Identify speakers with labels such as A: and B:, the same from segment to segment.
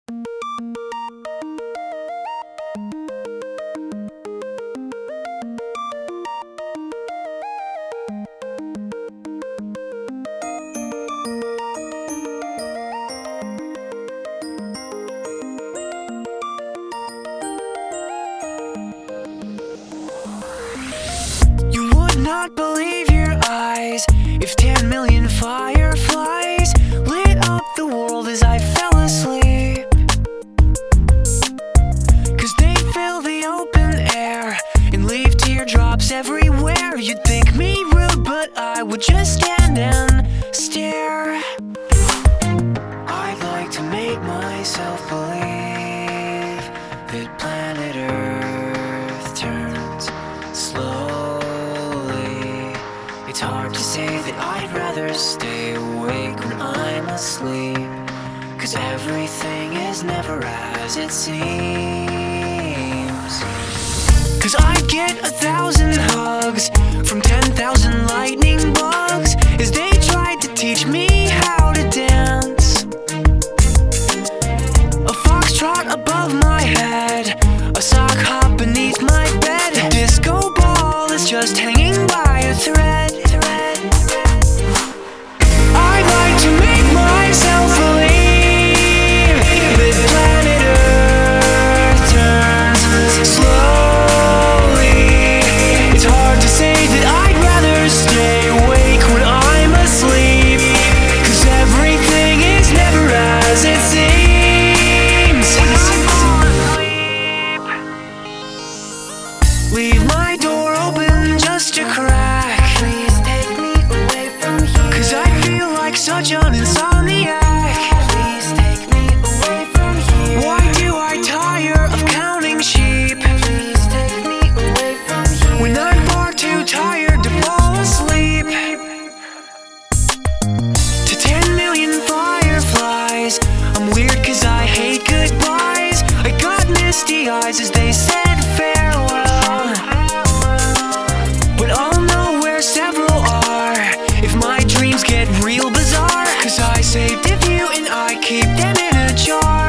A: You would not believe your eyes if 10 million fireflies lit up the world as I fell asleep. 'Cause they fill the open air and leave teardrops everywhere. You'd think me rude, but I would just stand and stare. I'd like to make myself believe that planet Earth turns slowly. It's hard to say that I'd rather stay awake when I'm asleep, 'cause everything is never as it seems. 'Cause I'd get 1,000 hugs from 10,000 lightning bugs as they tried to teach me how to dance. A foxtrot above my head, a sock hop beneath my bed, a disco ball is just hanging by a thread. I'd like to make myself believe that planet Earth turns slowly. It's hard to say that I'd rather stay awake when I'm asleep, 'cause everything is never as it seems. Leave my door open just a crack. Please take me away from here, 'cause I feel like such an insomniac. Please take me away from here. Why do I tire of counting sheep? Please take me away from here, when I'm far too tired to fall asleep. To 10 million fireflies, I'm weird 'cause I hate goodbyes. I got misty eyes as they said farewell, but I'll know where several are if my dreams get real bizarre, 'cause I saved a few and I keep them in a jar.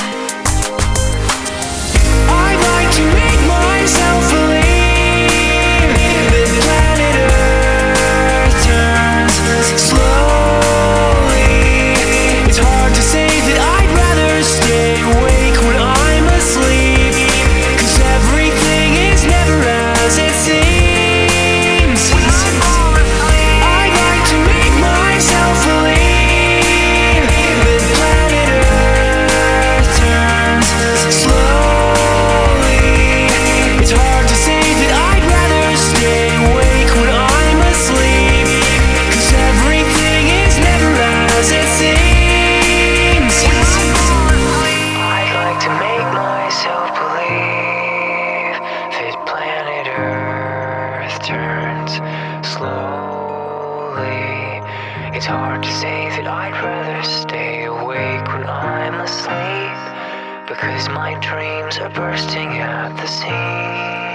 A: I'd like to make myself believe that planet Earth turns slowly. It's hard to say that I'd rather stay awake when I'm asleep, 'cause everything is never as it seems. I'd like to make myself believe that planet Earth turns slowly. It's hard to say that I'd rather stay awake when I'm asleep, 'cause everything is never as it seems. I'd like to make myself believe that planet Earth turns slowly. It's hard to say that I'd rather stay awake when I'm asleep, because my dreams are bursting at the seams.